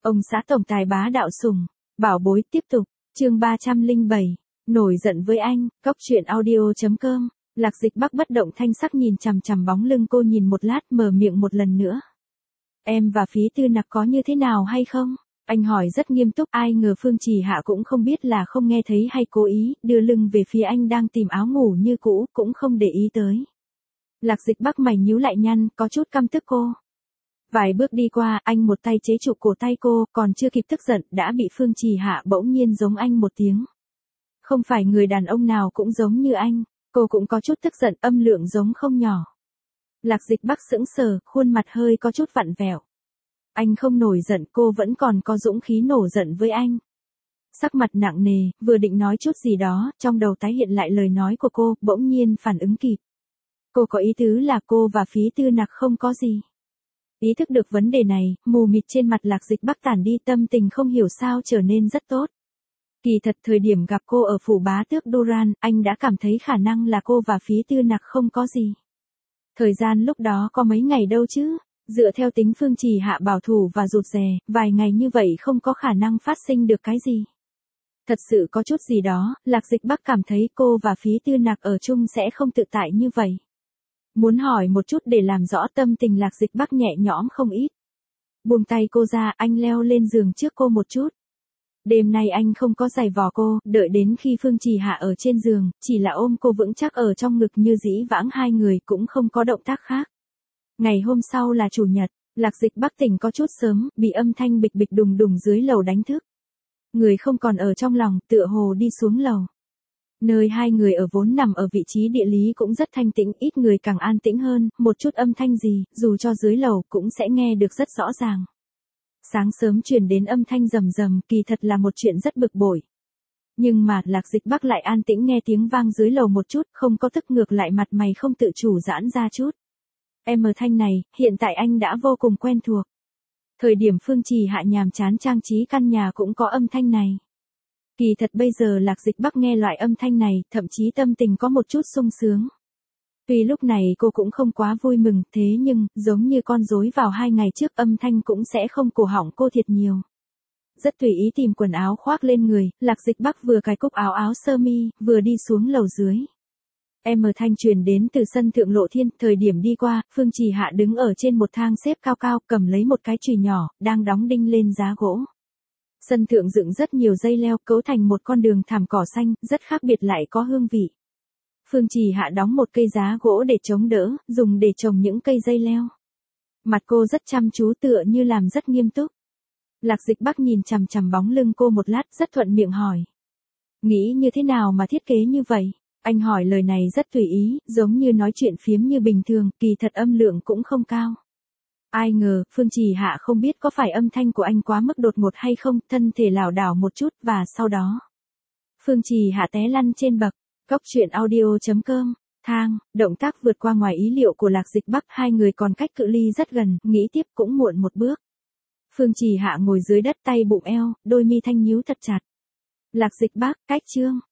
Ông xã tổng tài bá đạo sủng, bảo bối tiếp tục, chương 307, nổi giận với anh, cóc truyện audio.com, Lạc Dịch Bắc bất động thanh sắc nhìn chằm chằm bóng lưng cô nhìn một lát mở miệng một lần nữa. Em và Phí Tư Nặc có như thế nào hay không? Anh hỏi rất nghiêm túc, ai ngờ Phương Trì Hạ cũng không biết là không nghe thấy hay cố ý, đưa lưng về phía anh đang tìm áo ngủ như cũ, cũng không để ý tới. Lạc Dịch Bắc mày nhíu lại nhăn, có chút căm tức cô. Vài bước đi qua, anh một tay chế trụ cổ tay cô, còn chưa kịp tức giận, đã bị Phương Trì Hạ bỗng nhiên giống anh một tiếng. Không phải người đàn ông nào cũng giống như anh, cô cũng có chút tức giận, âm lượng giống không nhỏ. Lạc Dịch Bắc sững sờ, khuôn mặt hơi có chút vặn vẹo. Anh không nổi giận, cô vẫn còn có dũng khí nổi giận với anh. Sắc mặt nặng nề, vừa định nói chút gì đó, trong đầu tái hiện lại lời nói của cô, bỗng nhiên phản ứng kịp. Cô có ý tứ là cô và Phí Tư Nặc không có gì. Ý thức được vấn đề này, mù mịt trên mặt Lạc Dịch Bắc tản đi, tâm tình không hiểu sao trở nên rất tốt. Kỳ thật thời điểm gặp cô ở phủ bá tước Duran, anh đã cảm thấy khả năng là cô và Phí Tư Nặc không có gì. Thời gian lúc đó có mấy ngày đâu chứ, dựa theo tính Phương Trì Hạ bảo thủ và rụt rè, vài ngày như vậy không có khả năng phát sinh được cái gì. Thật sự có chút gì đó, Lạc Dịch Bắc cảm thấy cô và Phí Tư Nặc ở chung sẽ không tự tại như vậy. Muốn hỏi một chút để làm rõ tâm tình Lạc Dịch Bắc nhẹ nhõm không ít. Buông tay cô ra, anh leo lên giường trước cô một chút. Đêm nay anh không có giày vò cô, đợi đến khi Phương Trì Hạ ở trên giường, chỉ là ôm cô vững chắc ở trong ngực như dĩ vãng, hai người cũng không có động tác khác. Ngày hôm sau là chủ nhật, Lạc Dịch Bắc tỉnh có chút sớm, bị âm thanh bịch bịch đùng đùng dưới lầu đánh thức. Người không còn ở trong lòng, tựa hồ đi xuống lầu. Nơi hai người ở vốn nằm ở vị trí địa lý cũng rất thanh tĩnh, ít người càng an tĩnh hơn, một chút âm thanh gì, dù cho dưới lầu cũng sẽ nghe được rất rõ ràng. Sáng sớm truyền đến âm thanh rầm rầm, kỳ thật là một chuyện rất bực bội. Nhưng mà Lạc Dịch Bắc lại an tĩnh nghe tiếng vang dưới lầu một chút, không có tức, ngược lại mặt mày không tự chủ giãn ra chút. Âm thanh này, hiện tại anh đã vô cùng quen thuộc. Thời điểm Phương Trì Hạ nhàm chán trang trí căn nhà cũng có âm thanh này. Kỳ thật bây giờ Lạc Dịch Bắc nghe loại âm thanh này, thậm chí tâm tình có một chút sung sướng. Tuy lúc này cô cũng không quá vui mừng, thế nhưng, giống như con rối vào 2 ngày trước, âm thanh cũng sẽ không cổ họng cô thiệt nhiều. Rất tùy ý tìm quần áo khoác lên người, Lạc Dịch Bắc vừa cài cúc áo sơ mi, vừa đi xuống lầu dưới. Thanh truyền đến từ sân thượng Lộ Thiên, thời điểm đi qua, Phương Trì Hạ đứng ở trên một thang xếp cao cao, cầm lấy một cái chùy nhỏ, đang đóng đinh lên giá gỗ. Sân thượng dựng rất nhiều dây leo, cấu thành một con đường thảm cỏ xanh, rất khác biệt lại có hương vị. Phương Trì Hạ đóng một cây giá gỗ để chống đỡ, dùng để trồng những cây dây leo. Mặt cô rất chăm chú, tựa như làm rất nghiêm túc. Lạc Dịch Bắc nhìn chằm chằm bóng lưng cô một lát, rất thuận miệng hỏi. Nghĩ như thế nào mà thiết kế như vậy? Anh hỏi lời này rất tùy ý, giống như nói chuyện phiếm như bình thường, kỳ thật âm lượng cũng không cao. Ai ngờ, Phương Trì Hạ không biết có phải âm thanh của anh quá mức đột ngột hay không, thân thể lảo đảo một chút, và sau đó Phương Trì Hạ té lăn trên bậc. Cóc truyện audio.com, thang, động tác vượt qua ngoài ý liệu của Lạc Dịch Bắc, hai người còn cách cự ly rất gần, nghĩ tiếp cũng muộn một bước. Phương Trì Hạ ngồi dưới đất, tay bụng eo, đôi mi thanh nhíu thật chặt. Lạc Dịch Bắc, cách chương.